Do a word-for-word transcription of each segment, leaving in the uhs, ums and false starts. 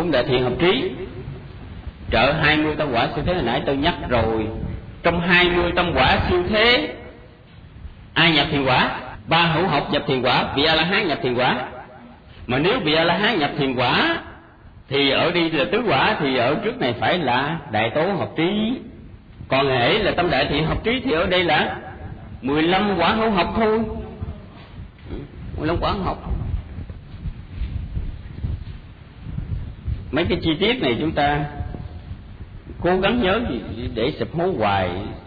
bốn đại thiện hợp trí, trợ hai mươi tâm quả siêu thế. Hồi nãy tôi nhắc rồi, trong hai mươi tâm quả siêu thế, ai nhập thiền quả? Ba hữu học nhập thiền quả, vị A La Hán nhập thiền quả. Mà nếu vị A La Hán nhập thiền quả thì ở đi là tứ quả, thì ở trước này phải là đại tố hợp trí. Còn hễ là tâm đại thiện hợp trí thì ở đây là mười lăm quả hữu học thôi. mười lăm quả hữu học. Mấy cái chi tiết này chúng ta cố gắng nhớ gì để sụp hố hoài.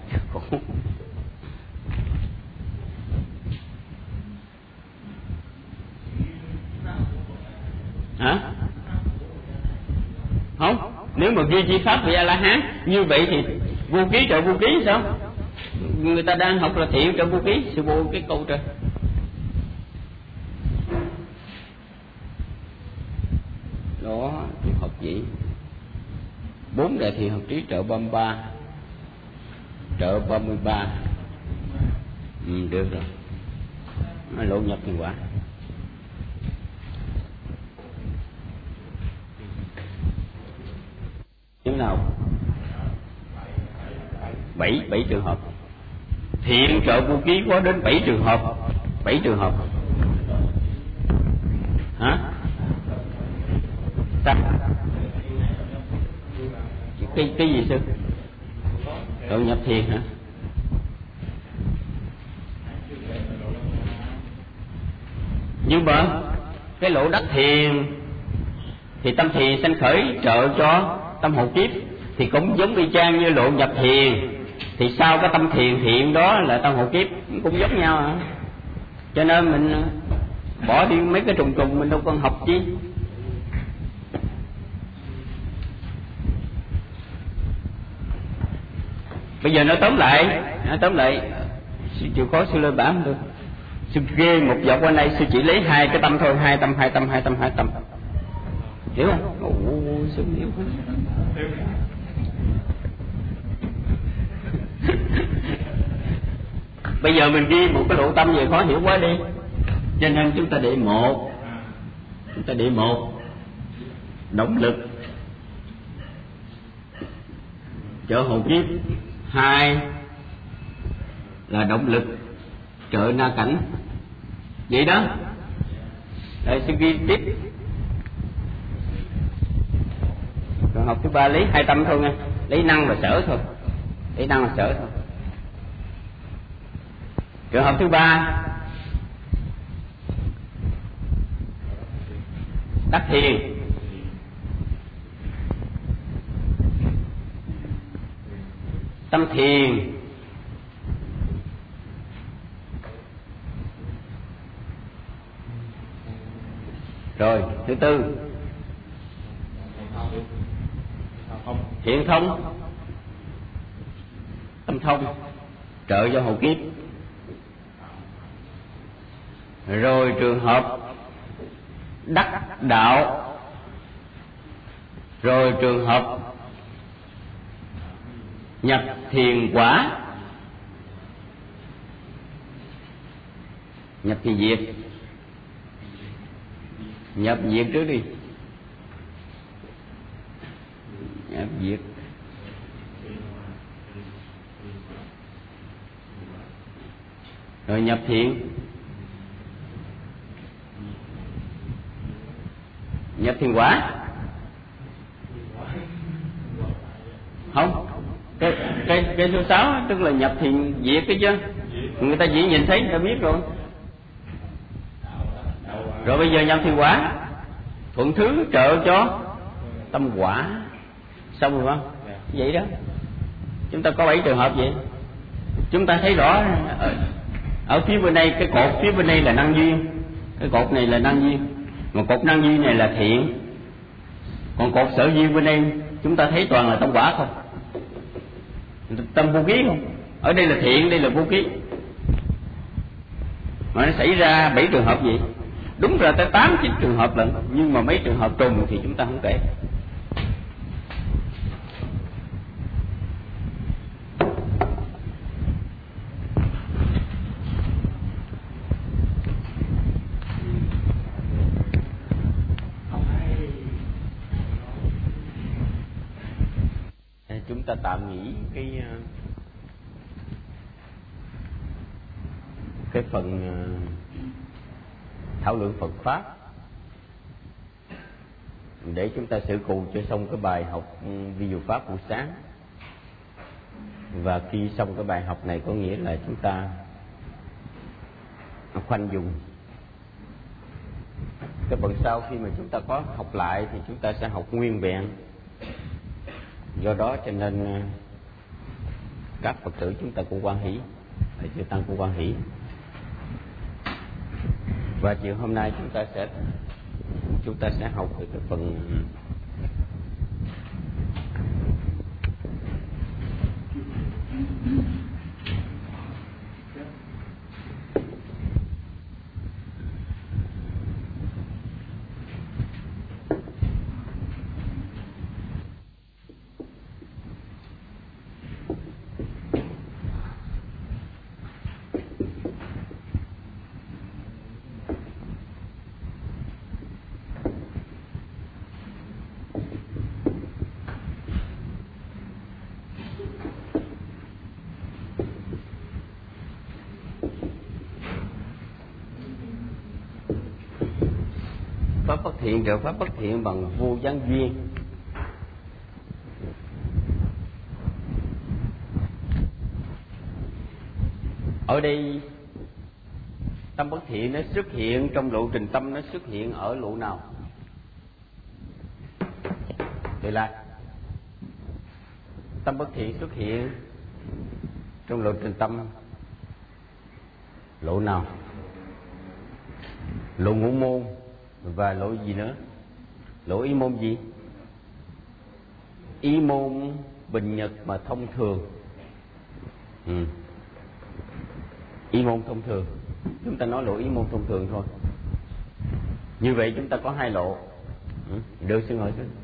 Hả? Không, nếu mà ghi chi pháp vị A La Hán như vậy thì vô ký trợ vô ký sao? Người ta đang học là thiện trợ vô ký, sư vô cái câu trời. Đó, học gì? Bốn đại thiện hợp trí trợ ba mươi ba, trợ ba mươi ba. Ừ, được rồi. Nó lộ nhập thiền quả. Thế nào? Bảy, bảy trường hợp. Thiện trợ vô ký có đến bảy trường hợp. Bảy trường hợp. Hả? Sao? Cái, cái gì sư? Độ nhập thiền hả? Nhưng mà cái lộ đắc thiền thì tâm thiền sanh khởi trợ cho tâm hộ kiếp, thì cũng giống y chang như lộ nhập thiền. Thì sau cái tâm thiền thiện đó là tâm hộ kiếp, cũng giống nhau à. Cho nên mình bỏ đi mấy cái trùng trùng, mình đâu còn học chi. Bây giờ nói tóm lại, nói tóm lại, sư chịu khó sư lên bảng thôi. Sư ghê một dọc qua đây, sư chỉ lấy hai cái tâm thôi, hai tâm, hai tâm, hai tâm, hai tâm. Hiểu không? Ồ, sư hiểu không? Bây giờ mình ghi một cái lộ tâm về khó hiểu quá đi. Cho nên chúng ta để một, chúng ta để một động lực trợ hộ kiếp, hai là động lực trợ na cảnh. Vậy đó. Đây sư ghi tiếp. Trường hợp thứ ba lấy hai tâm thôi nha, lấy năng và sở thôi, lấy năng và sở thôi. Trường hợp thứ ba đắc thiền, tâm thiền, rồi thứ tư thiện thông, tâm thông trợ cho hộ kiếp. Rồi trường hợp đắc đạo, rồi trường hợp nhập thiền quả, nhập thì diệt, nhập diệt trước đi, nhập diệt. Rồi nhập thiện, nhập thiền quả. Không, cái cái cái số sáu tức là nhập thiền diệt cái chứ. Người ta chỉ nhìn thấy người ta biết rồi. Rồi bây giờ nhập thiền quả, thuận thứ trợ cho tâm quả. Xong rồi không? Vậy đó. Chúng ta có bảy trường hợp vậy. Chúng ta thấy rõ ở, ở phía bên đây, cái cột phía bên đây là năng duyên, cái cột này là năng duyên, mà cột năng duyên này là thiện. Còn cột sở duyên bên đây chúng ta thấy toàn là tâm quả không, tâm vô ký không. Ở đây là thiện, đây là vô ký. Mà nó xảy ra bảy trường hợp vậy. Đúng ra tới tám chín trường hợp lận, nhưng mà mấy trường hợp trùng thì chúng ta không kể. ta tạm nghỉ cái cái phần thảo luận Phật pháp để chúng ta sửa cù cho xong cái bài học vi diệu pháp buổi sáng. Và khi xong cái bài học này có nghĩa là chúng ta khoanh dùng cái phần sau. Khi mà chúng ta có học lại thì chúng ta sẽ học nguyên vẹn. Do đó cho nên các Phật tử chúng ta cũng hoan hỷ, thầy chư tăng cũng hoan hỷ. Và chiều hôm nay chúng ta sẽ chúng ta sẽ học về cái phần pháp bất thiện trợ pháp bất thiện bằng vô gián duyên. Ở đây tâm bất thiện nó xuất hiện trong lộ trình tâm, nó xuất hiện ở lộ nào? Vậy là tâm bất thiện xuất hiện trong lộ trình tâm lộ nào? Lộ ngũ môn và lộ gì nữa? Lộ ý môn gì? Ý môn bình nhật mà thông thường. Ừ. Ý môn thông thường. Chúng ta nói lộ ý môn thông thường thôi. Như vậy chúng ta có hai lộ. Ừ. Đưa xin ngồi xuống.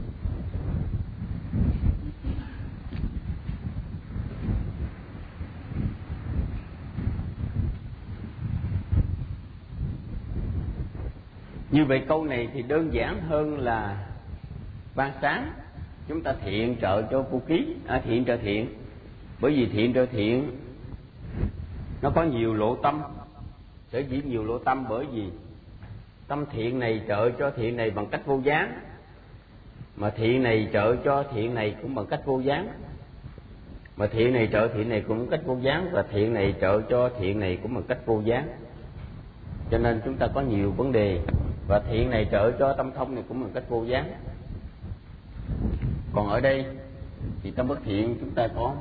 Như vậy câu này thì đơn giản hơn là ban sáng. Chúng ta thiện trợ cho vô ký, à, thiện trợ thiện. Bởi vì thiện trợ thiện nó có nhiều lộ tâm. Sở dĩ nhiều lộ tâm bởi vì tâm thiện này trợ cho thiện này bằng cách vô gián, mà thiện này trợ cho thiện này cũng bằng cách vô gián, mà thiện này trợ thiện này cũng bằng cách vô gián, và thiện này trợ cho thiện này cũng bằng cách vô gián. Cho nên chúng ta có nhiều vấn đề. Và thiện này trợ cho tâm thông này cũng bằng cách vô gián. Còn ở đây thì tâm bất thiện chúng ta có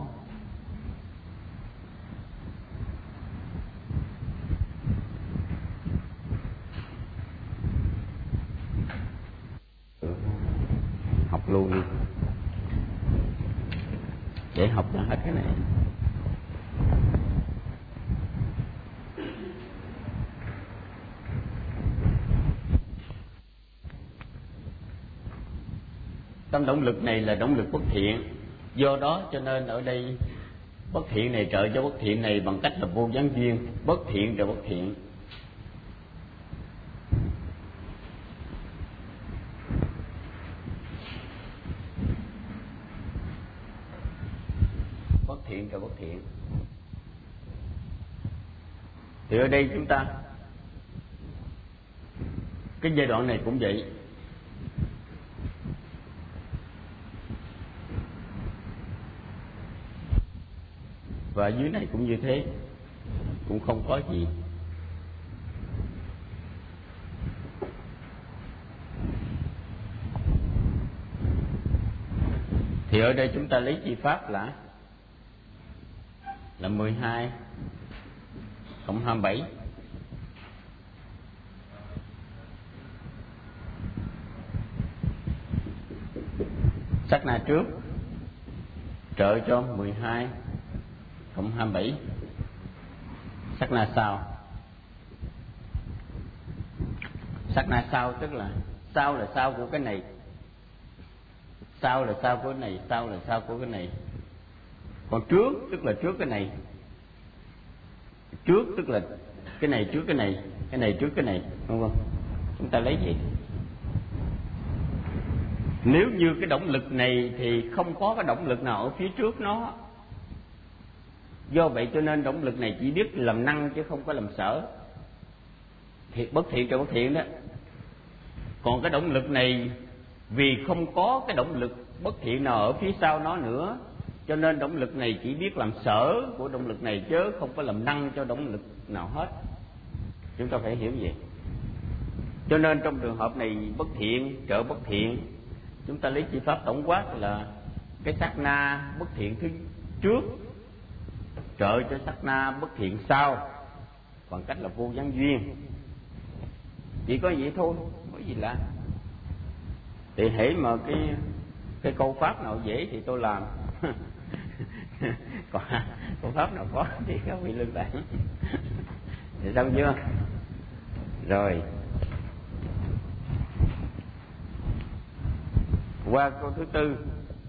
học luôn đi để học ra hết cái này. Tâm động lực này là động lực bất thiện. Do đó cho nên ở đây bất thiện này trợ cho bất thiện này bằng cách là vô gián duyên. Bất thiện trợ bất thiện. Bất thiện trợ bất thiện. Thì ở đây chúng ta cái giai đoạn này cũng vậy. Và dưới này cũng như thế, cũng không có gì. Thì ở đây chúng ta lấy chi pháp là là mười hai cộng hai mươi bảy. Sát na trước trợ cho mười hai cộng hai mươi bảy. Sát na sau. Sát na sau tức là sau là sau của cái này, sau là sau của cái này, sau là sau của cái này. Còn trước tức là trước cái này. Trước tức là cái này trước cái này, cái này trước cái này, đúng không? Chúng ta lấy gì? Nếu như cái động lực này thì không có cái động lực nào ở phía trước nó. Do vậy cho nên động lực này chỉ biết làm năng chứ không có làm sở. Thiệt bất thiện trợ bất thiện đó. Còn cái động lực này vì không có cái động lực bất thiện nào ở phía sau nó nữa, cho nên động lực này chỉ biết làm sở của động lực này chứ không có làm năng cho động lực nào hết. Chúng ta phải hiểu vậy. Cho nên trong trường hợp này bất thiện trợ bất thiện, chúng ta lấy chi pháp tổng quát là cái sát na bất thiện thứ trước trợ cho sát na bất thiện sau bằng cách là vô gián duyên. Chỉ có vậy thôi, không có gì lạ. Thì hễ mà cái cái câu pháp nào dễ thì tôi làm. Còn câu pháp nào khó thì các vị lương tạng. Thì xong chưa? Rồi. Qua câu thứ tư.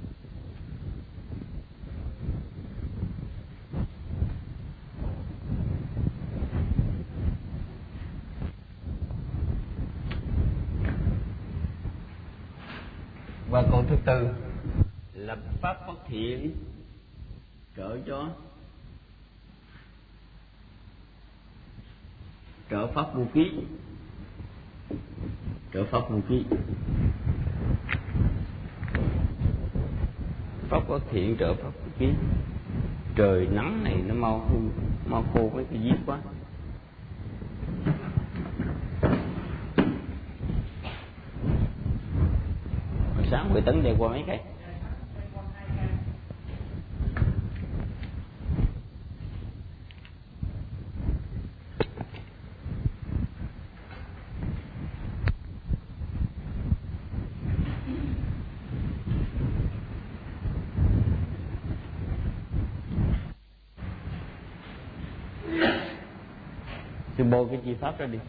Qua câu thứ tư là pháp bất thiện trợ cho trợ pháp vô ký. Trợ pháp vô ký. Pháp bất thiện trợ pháp vô ký. Trời nắng này nó mau mau khô mấy cái viết quá. Sáng mười tấn đi qua mấy cái. Sư bôi cái chi pháp ra đi.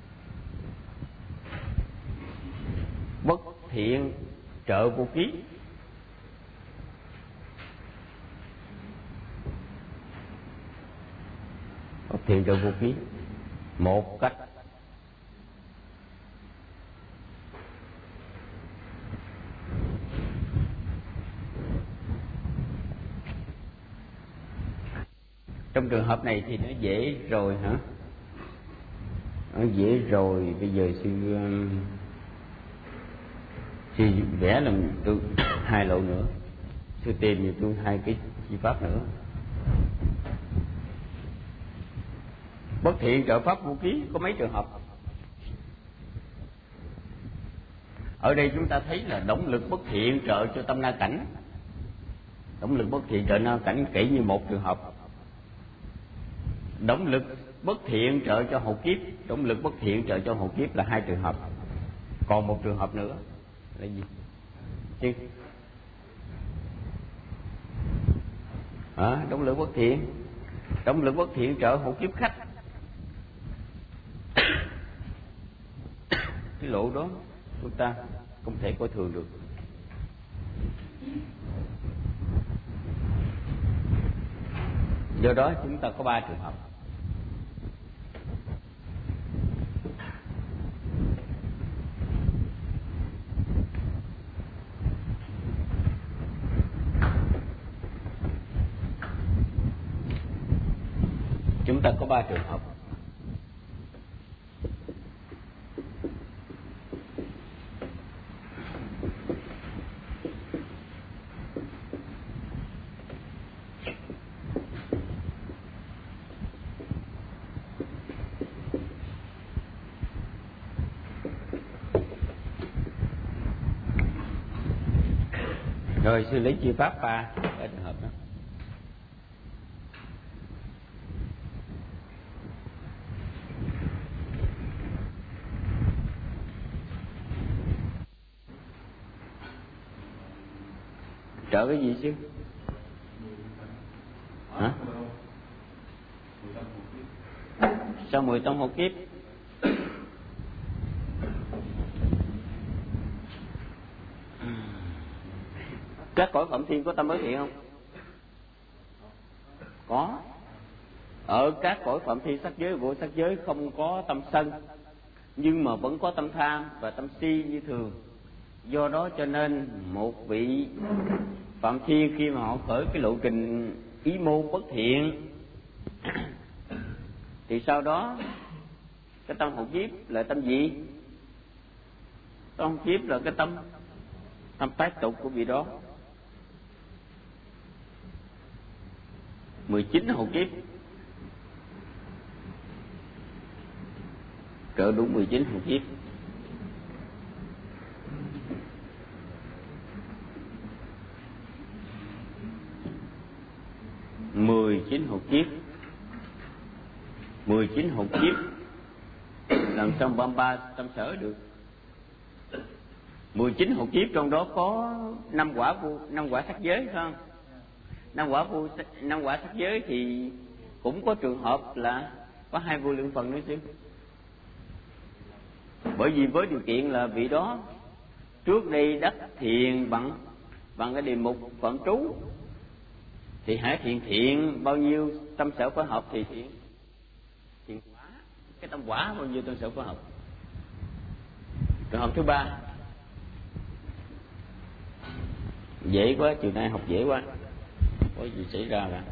Bất thiện trợ vô ký. Bất thiện trợ vô ký. Một cách trong trường hợp này thì nó dễ rồi hả? Nó dễ rồi. Bây giờ sư sư vẽ làm tôi hai lộ nữa. Sư tìm cho tôi hai cái chi pháp nữa. Bất thiện trợ pháp vô ký có mấy trường hợp. Ở đây chúng ta thấy là động lực bất thiện trợ cho tâm na cảnh. Động lực bất thiện trợ na cảnh kể như một trường hợp. Động lực bất thiện trợ cho hậu kiếp, động lực bất thiện trợ cho hậu kiếp là hai trường hợp. Còn một trường hợp nữa là gì? Chứ à, động lực bất thiện, động lực bất thiện trợ hậu kiếp khách. Cái lộ đó chúng ta không thể coi thường được. Do đó chúng ta có ba trường hợp. Chúng ta có ba trường hợp. Rồi sư lý chi pháp ba cái trường hợp đó. Trợ cái gì chứ? Hả? Sao mười tông hậu kiếp? Các cõi phạm thiên có tâm bất thiện không? Có. Ở các cõi phạm thiên sắc giới vô sắc giới không có tâm sân, nhưng mà vẫn có tâm tham và tâm si như thường. Do đó cho nên một vị Phạm Thiên khi mà họ khởi cái lộ trình ý môn bất thiện thì sau đó cái tâm hộ kiếp là tâm gì? Tâm hộ kiếp là cái tâm tâm tái tục của vị đó. mười chín hộ kiếp, cỡ đúng mười chín hộ kiếp. mười chín hộ kiếp, mười chín hộ kiếp làm sao ba mươi ba tâm sở được? mười chín hộ kiếp trong đó có năm quả vô, năm quả sắc giới phải không? Năm quả vô, năm quả sắc giới thì cũng có trường hợp là có hai vô lượng phần nữa chứ. Bởi vì với điều kiện là vị đó trước đây đắc thiền bằng bằng cái đề mục phạm trú, thì hãy thiện thiện bao nhiêu tâm sở phối hợp thì thiện thiện quả, cái tâm quả bao nhiêu tâm sở phối hợp. Trường hợp thứ ba dễ quá, chiều nay học dễ quá, có gì xảy ra cả.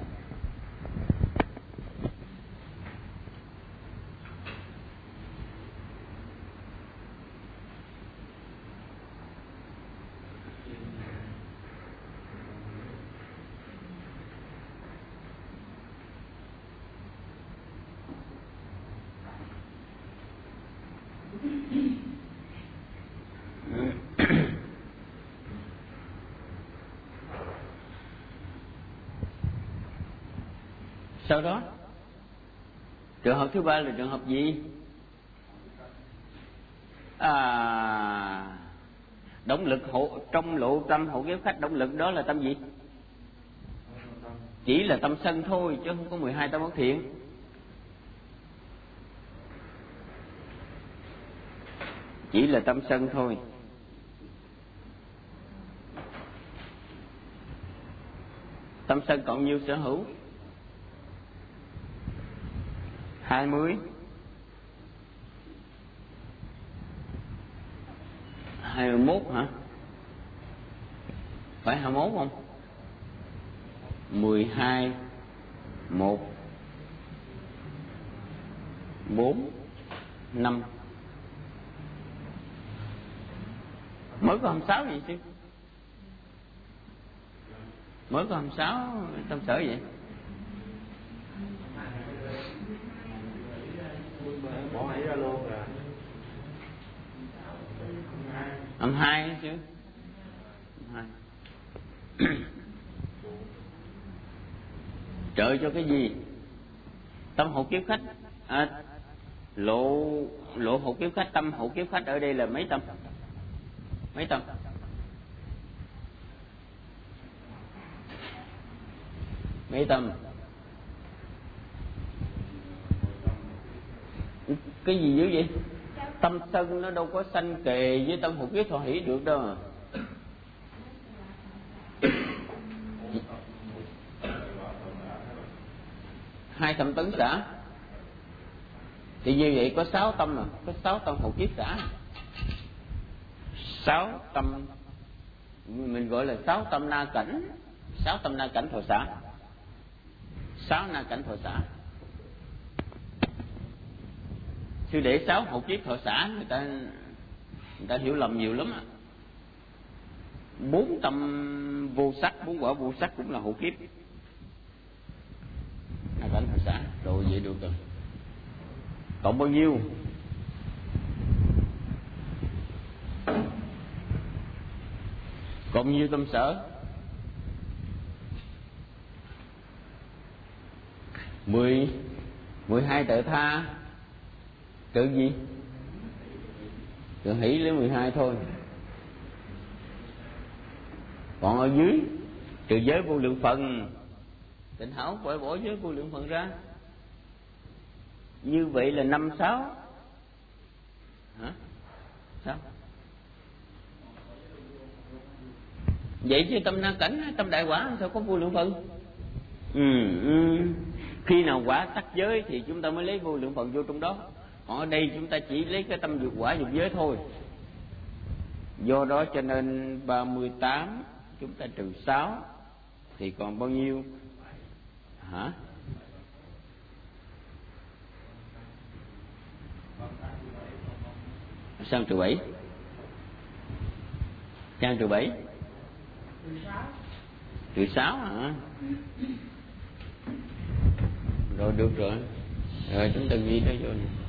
Sau đó trường hợp thứ ba là trường hợp gì? À, động lực hộ trong lộ tâm hộ kiếp khách, động lực đó là tâm gì? Chỉ là tâm sân thôi chứ không có mười hai tâm bất thiện. Chỉ là tâm sân thôi. Tâm sân cộng nhiêu sở hữu? Hai mươi. Hai mươi mốt hả? Phải hai mươi mốt không? Mười hai, một, bốn, năm. Mới có hai mươi sáu vậy chứ? Mới có hai mươi sáu tâm sở vậy? Bỏ hãy ra luôn rồi. Âm hai chứ. Âm hai. Trợ cho cái gì? Tâm hộ kiếp khách. À, lộ lộ hộ kiếp khách, tâm hộ kiếp khách ở đây là mấy tâm? Mấy tâm? Mấy tâm? Cái gì dữ vậy? Tâm sân nó đâu có sanh kề với tâm hộ kiếp thọ hỷ được đâu. Hai tâm tấn xã thì như vậy có sáu tâm mà, có sáu tâm hộ kiếp xã. Sáu tâm mình gọi là sáu tâm na cảnh, sáu tâm na cảnh thọ xã, sáu na cảnh thọ xã. Sư để sáu hộ kiếp thọ xã người ta người ta hiểu lầm nhiều lắm á. Bốn tâm vô sắc, bốn quả vô sắc cũng là hộ kiếp. Na cảnh thọ xã rồi vậy được rồi. Cộng bao nhiêu? Cộng nhiêu tâm sở? Mười mười hai tự tha. Tự gì? Tự hỷ lấy mười hai thôi. Còn ở dưới trừ giới vô lượng phần, Tịnh Hảo phải bỏ giới vô lượng phần ra. Như vậy là năm sáu. Hả? Sao? Vậy chứ tâm na cảnh, tâm đại quả sao có vô lượng phần? Ừ, ừ. Khi nào quả tắc giới thì chúng ta mới lấy vô lượng phần vô trong đó. Còn ở đây chúng ta chỉ lấy cái tâm vượt quả vượt giới thôi. Do đó cho nên ba mươi tám chúng ta trừ sáu thì còn bao nhiêu? Hả? Sao trừ bảy? Sao trừ bảy? Trừ sáu hả? Rồi được rồi. Rồi chúng ta ghi nó vô này.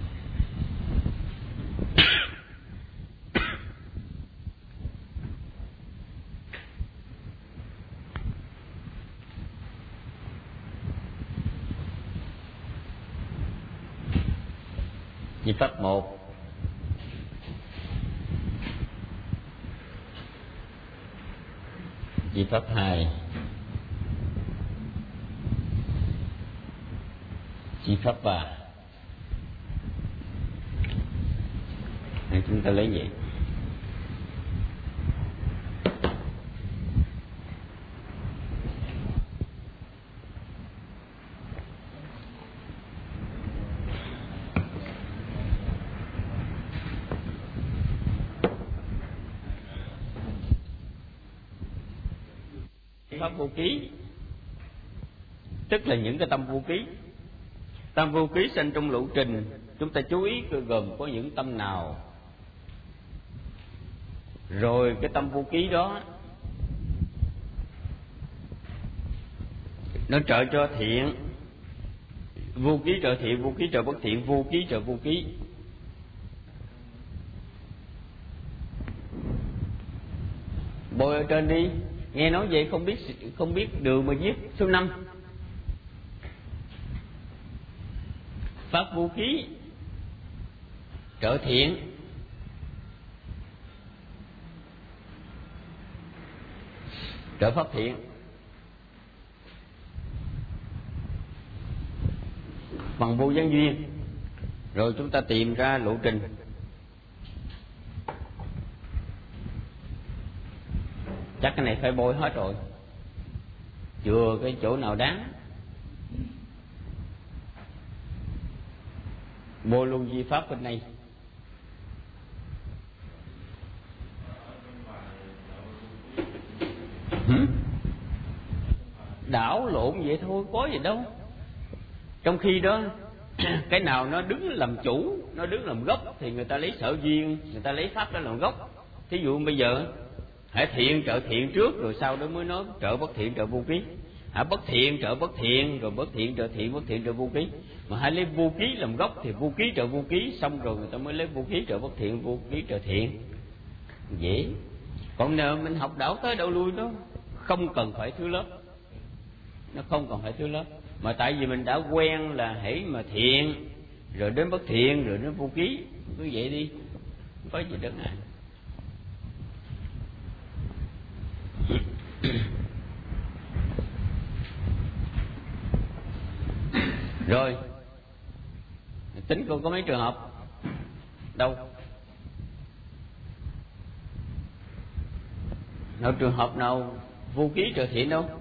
Di pháp một, di pháp hai, di pháp ba. Để chúng ta lấy vậy. Pháp vô ký tức là những cái tâm vô ký. Tâm vô ký sanh trong lộ trình, chúng ta chú ý gồm có những tâm nào. Rồi cái tâm vô ký đó nó trợ cho thiện, vô ký trợ thiện, vô ký trợ bất thiện, vô ký trợ vô ký. Bôi ở trên đi, nghe nói vậy không biết không biết đường mà viết. Số năm, pháp vô ký trợ thiện, trợ pháp thiện. Bằng vô gián duyên. Rồi chúng ta tìm ra lộ trình. Chắc cái này phải bôi hết rồi, chưa cái chỗ nào đáng. Bôi luôn di pháp bên này. Hử? Đảo lộn vậy thôi, có gì đâu. Trong khi đó cái nào nó đứng làm chủ, nó đứng làm gốc thì người ta lấy sở duyên, người ta lấy pháp đó làm gốc. Thí dụ bây giờ hãy thiện trợ thiện trước, rồi sau đó mới nói trợ bất thiện trợ vô ký. Hãy bất thiện trợ bất thiện, rồi bất thiện trợ thiện, bất thiện trợ vô ký. Mà hãy lấy vô ký làm gốc thì vô ký trợ vô ký, xong rồi người ta mới lấy vô ký trợ bất thiện, vô ký trợ thiện. Dễ. Còn nếu mình học đảo tới đâu lui đó, không cần phải thứ lớp. Nó không cần phải thứ lớp. Mà tại vì mình đã quen là hãy mà thiện, rồi đến bất thiện, rồi đến vô ký. Cứ vậy đi, không có gì đơn giản. Rồi tính cô có mấy trường hợp đâu? Nào trường hợp nào vô ký trợ thiện đâu?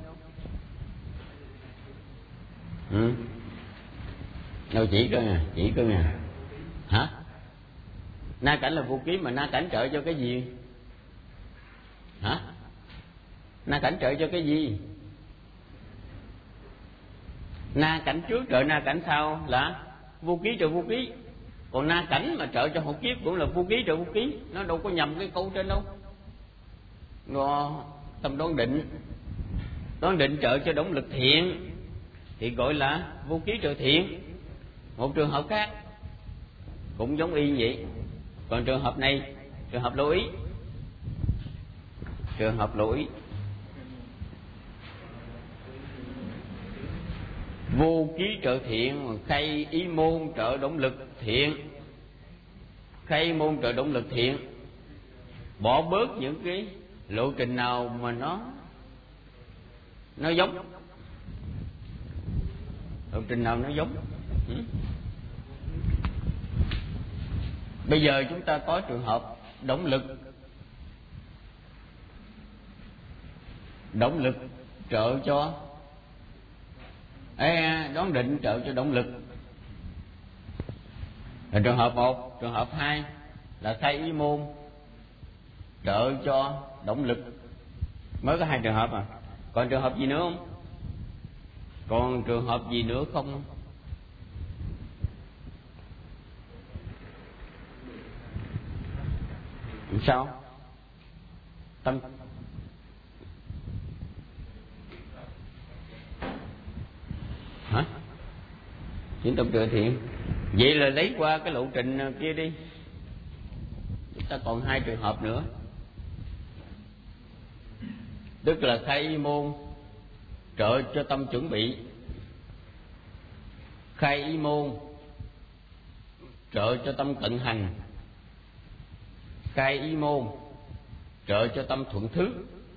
Ừ. Đâu chỉ cơ nè, chỉ cơ nè. Hả? Na cảnh là vô ký, mà na cảnh trợ cho cái gì? Hả? Na cảnh trợ cho cái gì? Na cảnh trước trợ na cảnh sau là vô ký trợ vô ký. Còn na cảnh mà trợ cho học kiếp cũng là vô ký trợ vô ký. Nó đâu có nhầm cái câu trên đâu. Nó tâm đoán định, đoán định trợ cho động lực thiện thì gọi là vô ký trợ thiện. Một trường hợp khác cũng giống y vậy. Còn trường hợp này, trường hợp lưu ý, trường hợp lưu ý vô ký trợ thiện, khay ý môn trợ động lực thiện. Khay môn trợ động lực thiện, bỏ bớt những cái lộ trình nào mà nó nó giống, lộ trình nào nó giống. Ừ. Bây giờ chúng ta có trường hợp động lực, động lực trợ cho Ê, đoán định trợ cho động lực là trường hợp một. Trường hợp hai là khai ý môn trợ cho động lực. Mới có hai trường hợp à. Còn trường hợp gì nữa không? Còn trường hợp gì nữa không? Sao? Tâm hả? Chuyển tâm trợ thiện. Vậy là lấy qua cái lộ trình kia đi. Chúng ta còn hai trường hợp nữa. Tức là khai y môn trợ cho tâm chuẩn bị, khai y môn trợ cho tâm tận hành, khai y môn trợ cho tâm thuận thứ.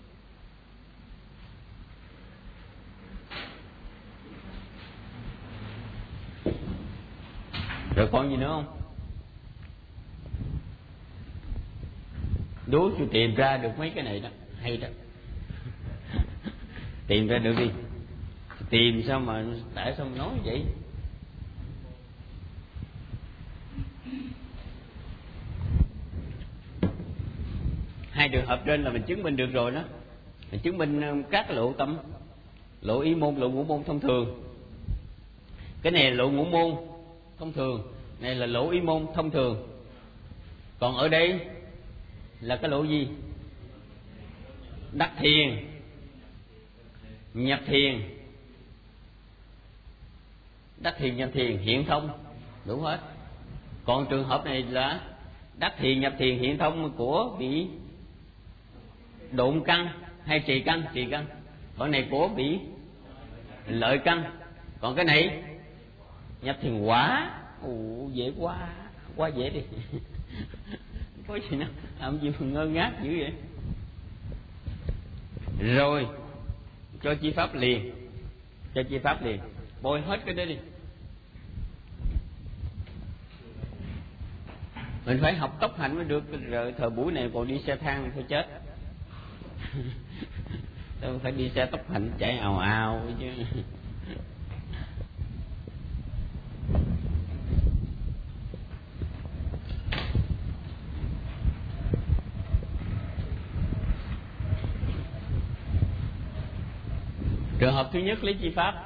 Rồi còn gì nữa không? Đố tôi tìm ra được mấy cái này đó. Hay đó. Tìm ra được đi. Tìm sao mà tại sao mà nói vậy? Hai trường hợp trên là mình chứng minh được rồi đó. Mình chứng minh các lộ tâm, lộ ý môn, lộ ngũ môn thông thường. Cái này là lộ ngũ môn thông thường, này là lộ ý môn thông thường. Còn ở đây là cái lộ gì? Đắc thiền, nhập thiền. Đắc thiền, nhập thiền, hiện thông, đủ hết. Còn trường hợp này là đắc thiền, nhập thiền, hiện thông của bị độn căn hay trì căn, trì căn. Còn này của bị lợi căn. Còn cái này nhập thiền quả. Ồ, dễ quá, quá dễ đi. Có gì đâu, làm gì mà ngơ ngác dữ vậy? Rồi cho chi pháp liền, cho chi pháp liền, bôi hết cái đó đi. Mình phải học tốc hành mới được. Rồi thời buổi này còn đi xe thang thôi chết. Tôi phải đi xe tốc hành chạy ào ào chứ. Trường hợp thứ nhất lấy chi pháp.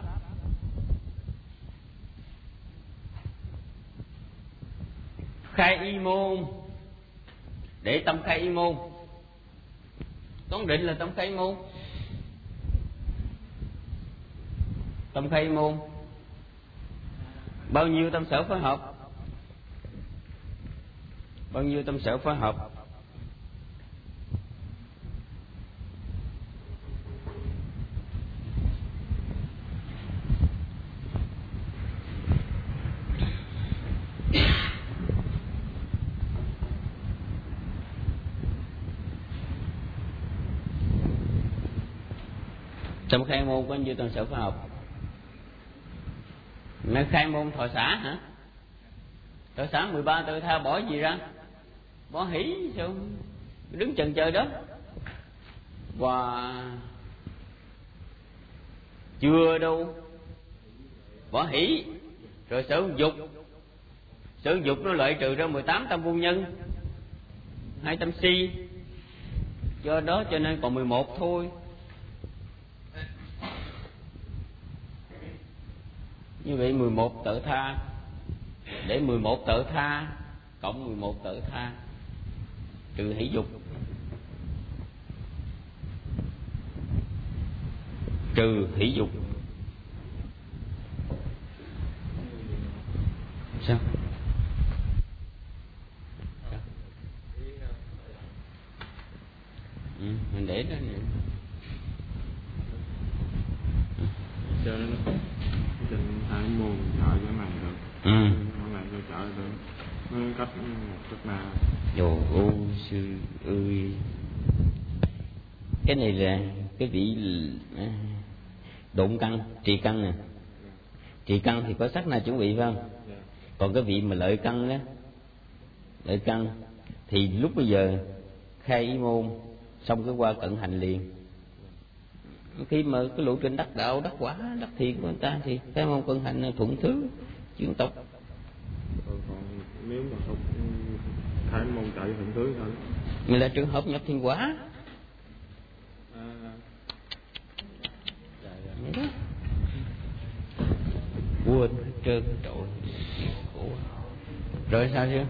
Khai y môn, để tâm khai y môn. Toán định là tâm khai y môn. Tâm khai y môn bao nhiêu tâm sở phối hợp? Bao nhiêu tâm sở phối hợp? Tâm khai môn có nhiêu tâm sở phối hợp? Nó khai môn thọ xã hả? Thọ xã mười ba tự tha bỏ gì ra? Bỏ hỷ sao? Đứng chần chờ đó. Và chưa đâu. Bỏ hỷ. Rồi sở dục. Sở dục nó loại trừ ra mười tám tâm vô nhân, hai tâm si. Do đó cho nên còn mười một thôi. Như vậy mười một tự tha, để mười một tự tha cộng mười một tự tha trừ hỷ dục, trừ hỷ dục. Sao? Sao? Ừ, mình để đó nè. Cho nó trình hai môn trợ cái này được. Ừ. Cái này cho trợ được. Nó cách một cách nào? Đồ ô sư ơi. Cái này là cái vị độn căn, trì căn nè. Trì căn thì có sắc na chuẩn bị phải không? Còn cái vị mà lợi căn đó, lợi căn thì lúc bây giờ khai ý môn xong cái qua cận hành liền. Khi mà cái lộ trình đắc đạo, đắc quả, đắc thiện của người ta thì khai môn cận hành thuận thứ chuyển tộc. Còn, còn nếu mà không khai môn chạy thuận thứ thôi. Người là trường hợp nhập thiền quả. À, dạ, dạ. Quên hết trơn trời. Khổ. Rồi sao chứ?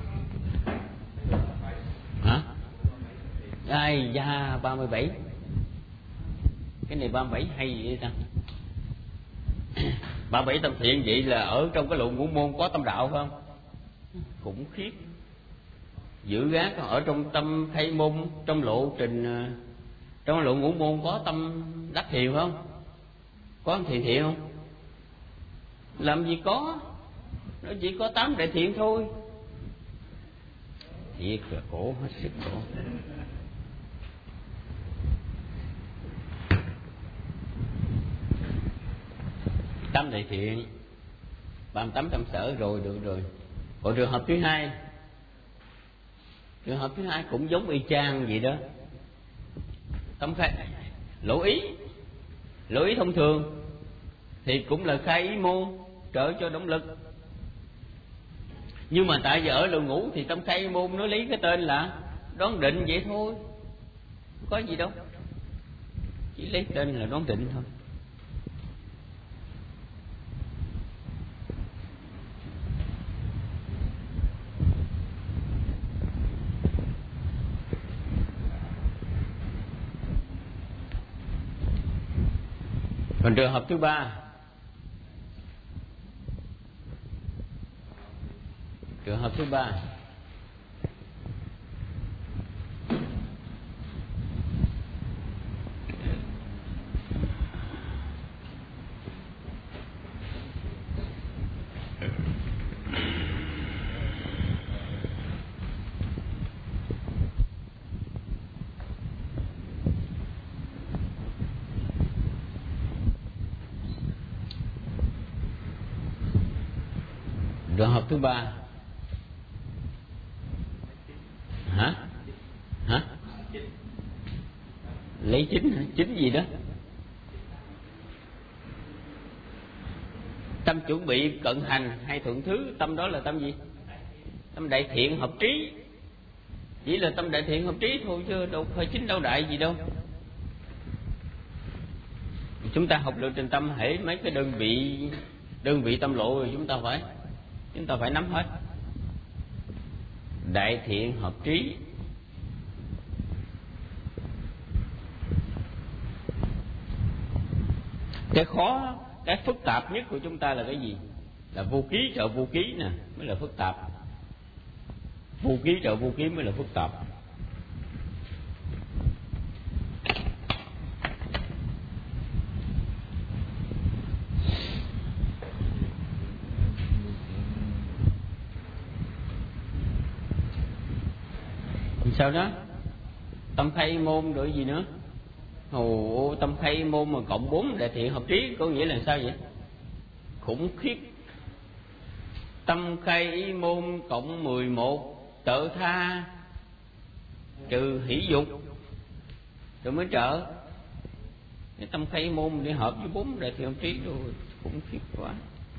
Hả? Ai da ba mươi bảy. Cái này ba mươi bảy hay vậy ta? ba mươi bảy tâm thiện vậy là ở trong cái lộ ngũ môn có tâm đạo phải không? Khủng khiếp. Giữ gác ở trong tâm khai môn, trong lộ trình, trong lộ ngũ môn có tâm đắc thiền phải không? Có thiền thiện không? Làm gì có, nó chỉ có tám đại thiện thôi. Thiệt là khổ, hết sức khổ. Tám đại thiện ba mươi tám tâm sở rồi, được rồi. Còn trường hợp thứ hai, trường hợp thứ hai cũng giống y chang vậy đó. Tâm khai lỗ ý, lỗ ý thông thường thì cũng là khai ý môn trợ cho động lực. Nhưng mà tại giờ ở lộ ngũ thì tâm khai ý môn nó lấy cái tên là đoán định vậy thôi, không có gì đâu, chỉ lấy tên là đoán định thôi. Còn trường hợp thứ ba, trường hợp thứ ba trường hợp thứ ba hả hả lấy chính hả? Chính gì đó? Tâm chuẩn bị cận hành hay thuận thứ, tâm đó là tâm gì? Tâm đại thiện hợp trí. Chỉ là tâm đại thiện hợp trí thôi chứ đâu phải chính đâu đại gì đâu. Chúng ta học được trình tâm hễ mấy cái đơn vị đơn vị tâm lộ rồi chúng ta phải chúng ta phải nắm hết. Đại thiện hợp trí, cái khó, cái phức tạp nhất của chúng ta là cái gì? Là vô ký trợ vô ký nè mới là phức tạp. Vô ký trợ vô ký mới là phức tạp. Sao đó? Tâm khai môn rồi gì nữa? Ồ, tâm khai môn mà cộng bốn đại thiện hợp trí có nghĩa là sao vậy? Khủng khiếp. Tâm khai ý môn cộng mười một trợ tha trừ hỷ dục rồi mới trợ. Cái tâm khai ý môn để hợp với bốn đại thiện hợp trí rồi, khủng khiếp quá.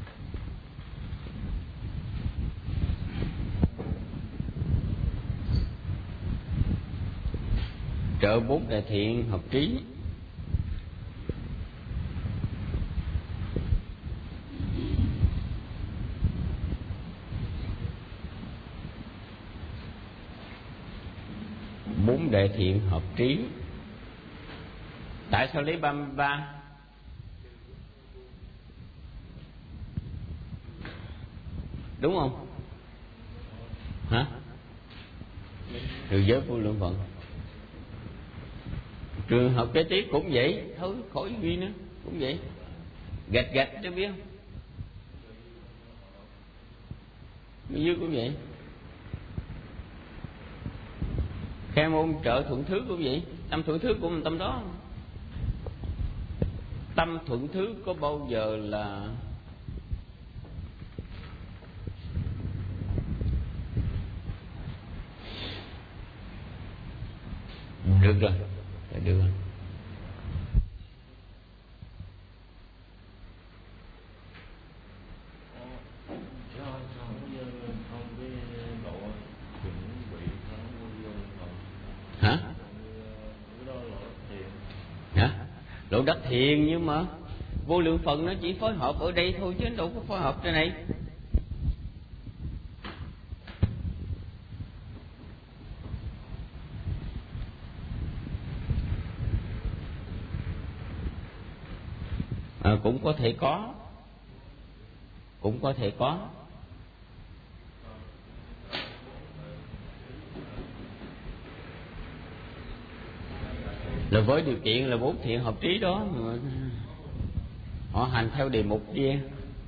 Trợ bốn đại thiện hợp trí. Bốn đại thiện hợp trí. Tại sao lấy ba mươi ba? Đúng không? Hả? Trừ giới vô lượng phận. Trường hợp kế tiếp cũng vậy, thôi khỏi ghi nữa, cũng vậy. Gạch gạch cho biết không? Bên dưới cũng vậy. Khai môn trợ thuận thứ cũng vậy. Tâm thuận thứ cũng là tâm đó. Tâm thuận thứ có bao giờ là được rồi, được rồi. lộ đắc thiền, nhưng mà vô lượng phần nó chỉ phối hợp ở đây thôi chứ đâu có phối hợp trên này. À, cũng có thể có, cũng có thể có. Là với điều kiện là bốn thiện hợp trí đó mà họ hành theo đề mục kia.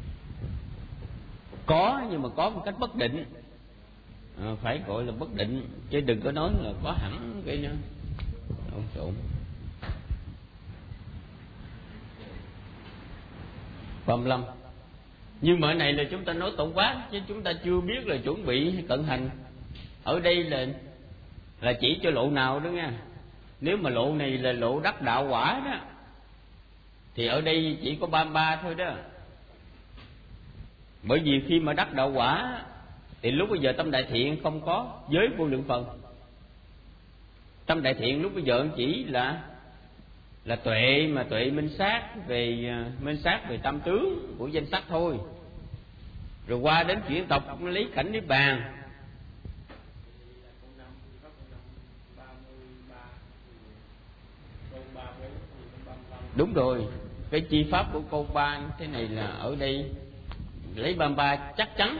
Có, nhưng mà có một cách bất định, à, phải gọi là bất định, chứ đừng có nói là có hẳn cái nữa. Lộn xộn. ba mươi lăm. Nhưng mà này là chúng ta nói tổng quát, chứ chúng ta chưa biết là chuẩn bị hay cận hành. Ở đây là là chỉ cho lộ nào đó nha. Nếu mà lộ này là lộ đắc đạo quả đó, thì ở đây chỉ có ba mươi ba thôi đó. Bởi vì khi mà đắc đạo quả thì lúc bây giờ tâm đại thiện không có giới vô lượng phần. Tâm đại thiện lúc bây giờ chỉ là là tuệ, mà tuệ minh sát về minh sát về tâm tướng của danh sắc thôi. Rồi qua đến chuyển tộc lấy cảnh niết bàn. Đúng rồi, cái chi pháp của câu ba thế này là ở đây lấy ba mươi ba chắc chắn.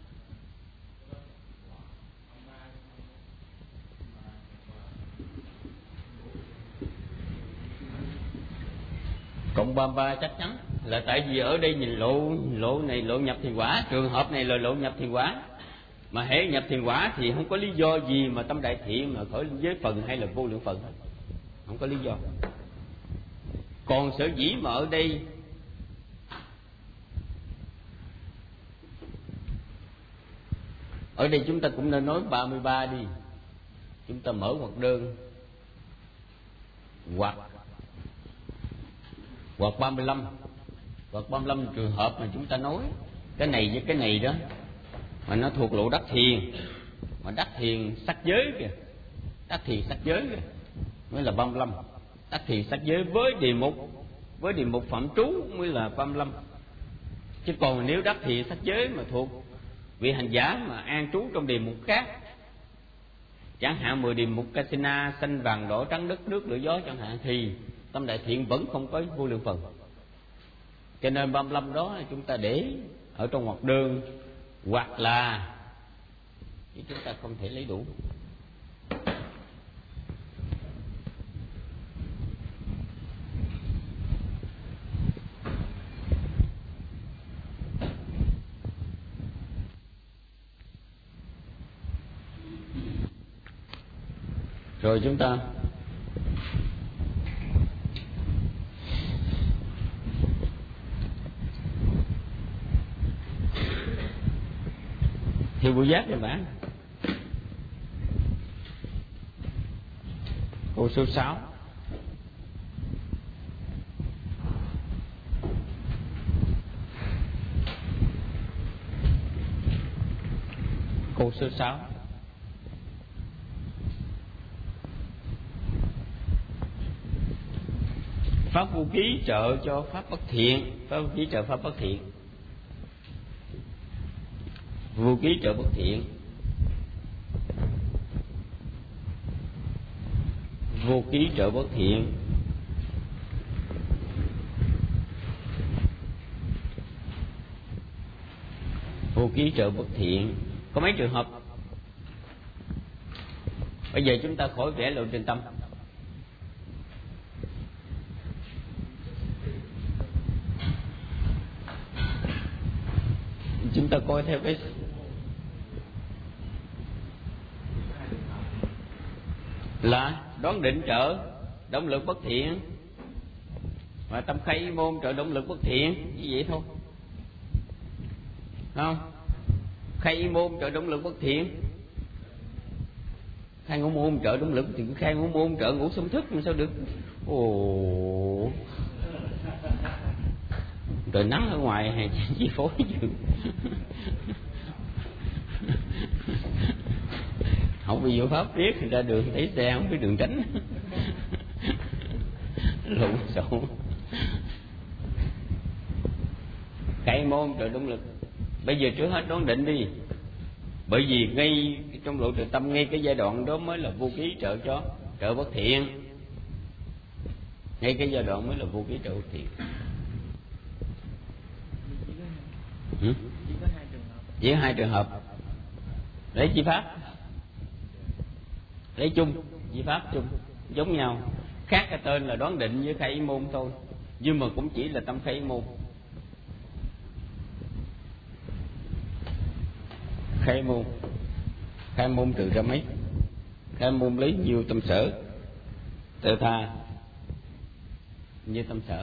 Cộng ba mươi ba chắc chắn là tại vì ở đây nhìn lộ lộ này lộ nhập thiền quả, trường hợp này là lộ nhập thiền quả. Mà hễ nhập thiền quả thì không có lý do gì mà tâm đại thiện mà khởi giới phần hay là vô lượng phần, không có lý do. Còn sở dĩ mà ở đây Ở đây chúng ta cũng nên nói ba mươi ba đi. Chúng ta mở hoặc đơn Hoặc Hoặc ba mươi lăm. Hoặc ba mươi lăm trường hợp mà chúng ta nói cái này với cái này đó, mà nó thuộc lộ đắc thiền. Mà đắc thiền sắc giới kìa, đắc thiền sắc giới kìa mới là ba mươi lăm. Đắc thiền sắc giới với đề mục, với đề mục phẩm trú mới là ba mươi lăm. Chứ còn nếu đắc thiền sắc giới mà thuộc vị hành giả mà an trú trong đề mục khác, chẳng hạn mười đề mục Kasina, xanh vàng đỏ trắng đất nước lửa gió chẳng hạn, thì tâm đại thiện vẫn không có vô lượng phần. Cho nên ba mươi lăm đó chúng ta để ở trong ngoặc đơn, hoặc là chứ chúng ta không thể lấy đủ. Rồi chúng ta thiêu vô giác rồi bạn. Câu số sáu. Câu số sáu. Pháp vô ký trợ cho pháp bất thiện. Pháp vô ký trợ pháp bất thiện. Vô ký trợ bất thiện. Vô ký trợ bất thiện. Vô ký trợ bất thiện. Có mấy trường hợp? Bây giờ chúng ta khỏi vẽ lộ trình tâm. Chúng ta coi theo cái là đoán định trợ động lực bất thiện, và tâm khai môn trợ động lực bất thiện, như vậy thôi, không? Khai môn trợ động lực bất thiện, khai ngũ môn trợ động lực bất thiện, khai ngũ môn trợ ngũ xâm thức làm sao được? Ồ, trời nắng ở ngoài hay chi phối chứ. Không bị vô pháp biết thì ra đường thấy xe không biết đường tránh. lộn xộn. Khai môn trợ động lực. Bây giờ trước hết đoán định đi. Bởi vì ngay trong lộ trình tâm, ngay cái giai đoạn đó mới là vô ký trợ cho trợ bất thiện. Ngay cái giai đoạn mới là vô ký trợ bất thiện. Ừ? Chỉ có hai trường hợp. Lấy chi pháp, lấy chung, chi pháp chung, giống nhau. Khác cái tên là đoán định với khai môn thôi, nhưng mà cũng chỉ là tâm khai môn. Khai môn, khai môn trừ ra mấy? Khai môn lấy nhiều tâm sở, tự tha như tâm sở.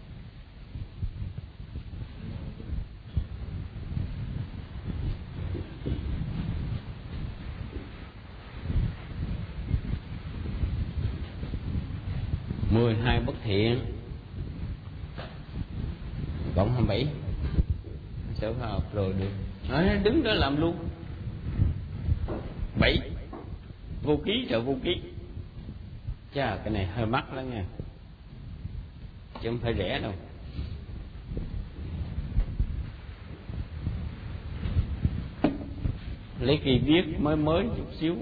Mười hai bất thiện, cộng hai mươi bảy sở khoa học rồi được. Nói đứng đó làm luôn. Bảy vô ký trợ vô ký. Chà, cái này hơi mắc lắm nha, chứ không phải rẻ đâu. Lấy kỳ viết mới mới chút xíu.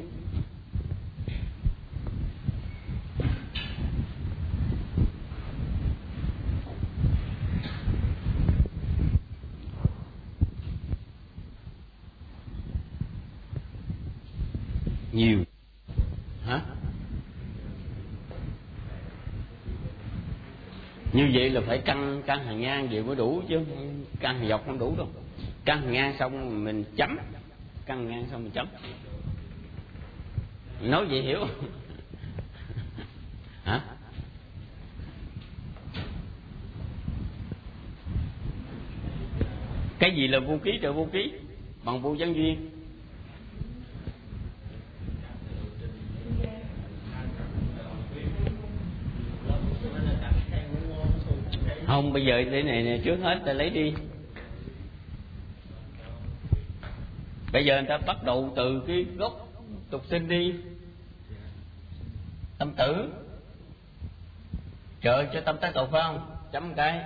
Nhiều hả? Như vậy là phải căn căn hàng ngang vậy mới đủ, chứ căn hàng dọc không đủ đâu. Căn hàng ngang xong mình chấm, căn hàng ngang xong mình chấm. Nói vậy hiểu không? Hả? Cái gì là vô ký trợ vô ký? Bằng vô gián duyên. Không, bây giờ thế này nè, trước hết ta lấy đi. Bây giờ người ta bắt đầu từ cái gốc tục sinh đi. Tâm tử trợ cho tâm tái tục phải không? Chấm cái.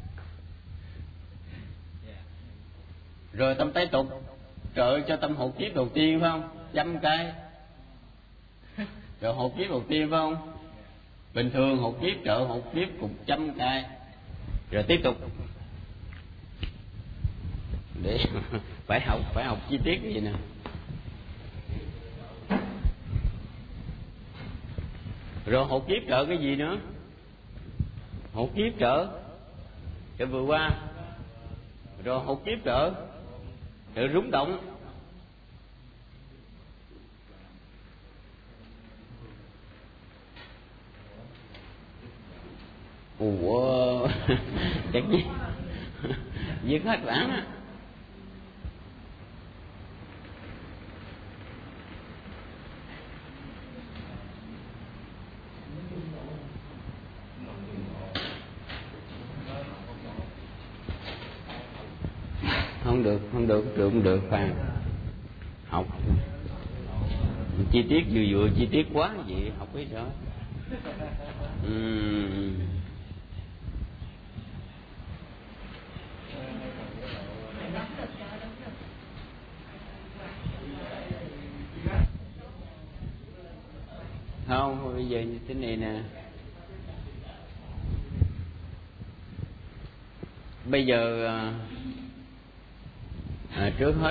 Rồi tâm tái tục trợ cho tâm hộ kiếp đầu tiên phải không? Chấm cái. Rồi hộ kiếp đầu tiên phải không? Bình thường hộ kiếp trợ hộ kiếp cùng chấm cái. Rồi tiếp tục để phải học phải học chi tiết cái gì nè. Rồi hộ kiếp trợ cái gì nữa? Hộ kiếp trợ trợ vừa qua. Rồi hộ kiếp trợ trợ rúng động. Ủa chắc gì viết hết bản á. Không được, không được, được không được phải học chi tiết vừa vừa chi tiết quá vậy học biết sao. Uhm. Không, bây giờ như thế này nè. Bây giờ à, trước hết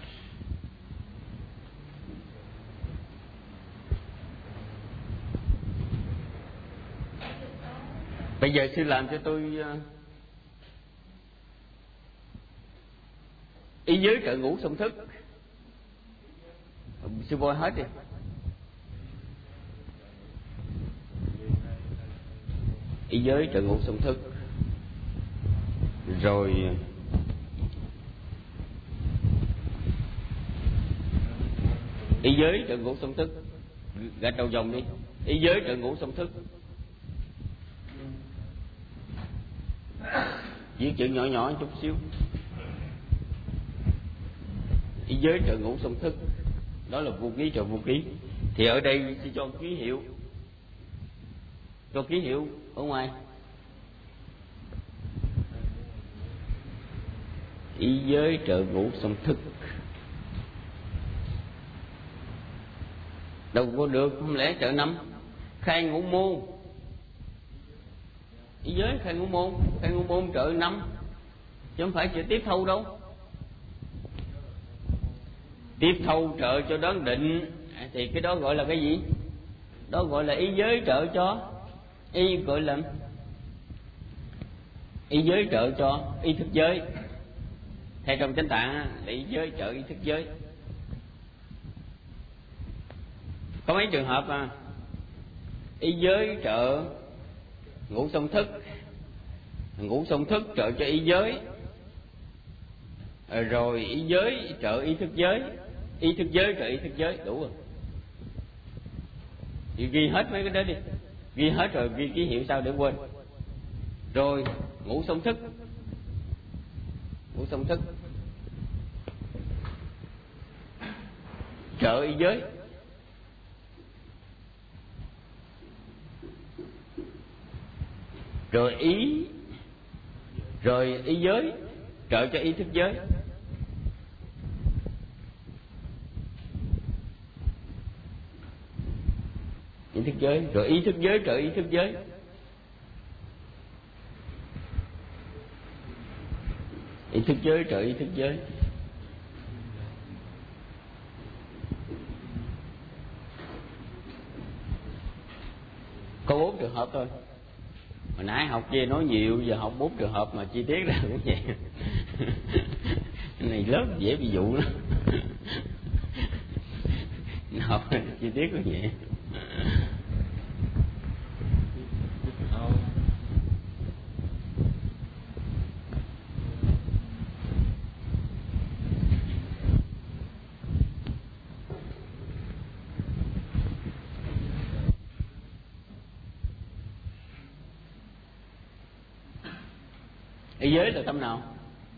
bây giờ sư làm cho tôi uh, ý giới trợ ngũ song thức. Sư voi hết đi. Ý giới trợ ngũ song thức. Rồi ý giới trợ ngũ song thức, gạch đầu dòng đi. Ý giới trợ ngũ song thức, viết chữ nhỏ nhỏ chút xíu. Ý giới trợ ngũ song thức, đó là vô ký trợ vô ký. Thì ở đây sẽ cho ký hiệu Rồi ký hiệu ở ngoài ý giới trợ ngũ song thức. Đâu có được, không lẽ trợ năm khai ngũ môn, ý giới khai ngũ môn, khai ngũ môn trợ năm chứ không phải trợ tiếp thâu đâu. Tiếp thâu trợ cho đoán định à, thì cái đó gọi là cái gì? Đó gọi là ý giới trợ cho ý, gọi là ý giới trợ cho ý thức giới. Theo trong chánh tạng là ý giới trợ ý thức giới. Có mấy trường hợp à, ý giới trợ ngũ song thức, ngũ song thức trợ cho ý giới, rồi ý giới trợ ý thức giới, ý thức giới trợ ý thức giới, đủ rồi. Thì ghi hết mấy cái đó đi, ghi hết rồi ghi ký hiệu sao để quên. Rồi ngũ song thức, ngũ song thức trợ ý giới, rồi ý, rồi ý giới trợ cho ý thức giới. Ý thức giới, rồi ý thức giới trợ ý thức giới. Ý thức giới trợ ý thức giới. Có bốn trường hợp thôi. Hồi nãy học kia nói nhiều, giờ học bốn trường hợp mà chi tiết ra cũng vậy. Cái này lớp dễ bị dụ lắm. Học chi tiết cũng vậy. Ý giới là tâm nào?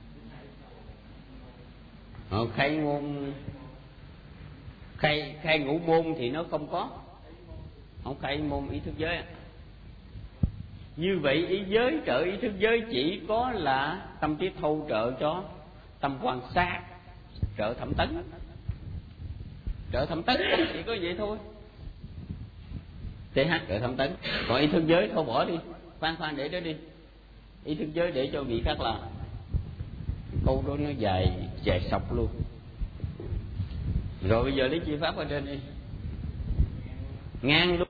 Ờ, khai môn, khai khai ngũ môn thì nó không có, không khai môn ý thức giới. Như vậy ý giới trợ ý thức giới chỉ có là tâm tiếp thâu trợ cho tâm quan sát, trợ thẩm tấn, trợ thẩm tấn chỉ có vậy thôi. tê hát trợ thẩm tấn. Còn ý thức giới thôi bỏ đi, khoan khoan để đó đi. Ý thức giới để cho vị khác làm. Câu đó nó dài dài sọc luôn. Rồi bây giờ lấy chi pháp ở trên đi, ngang luôn.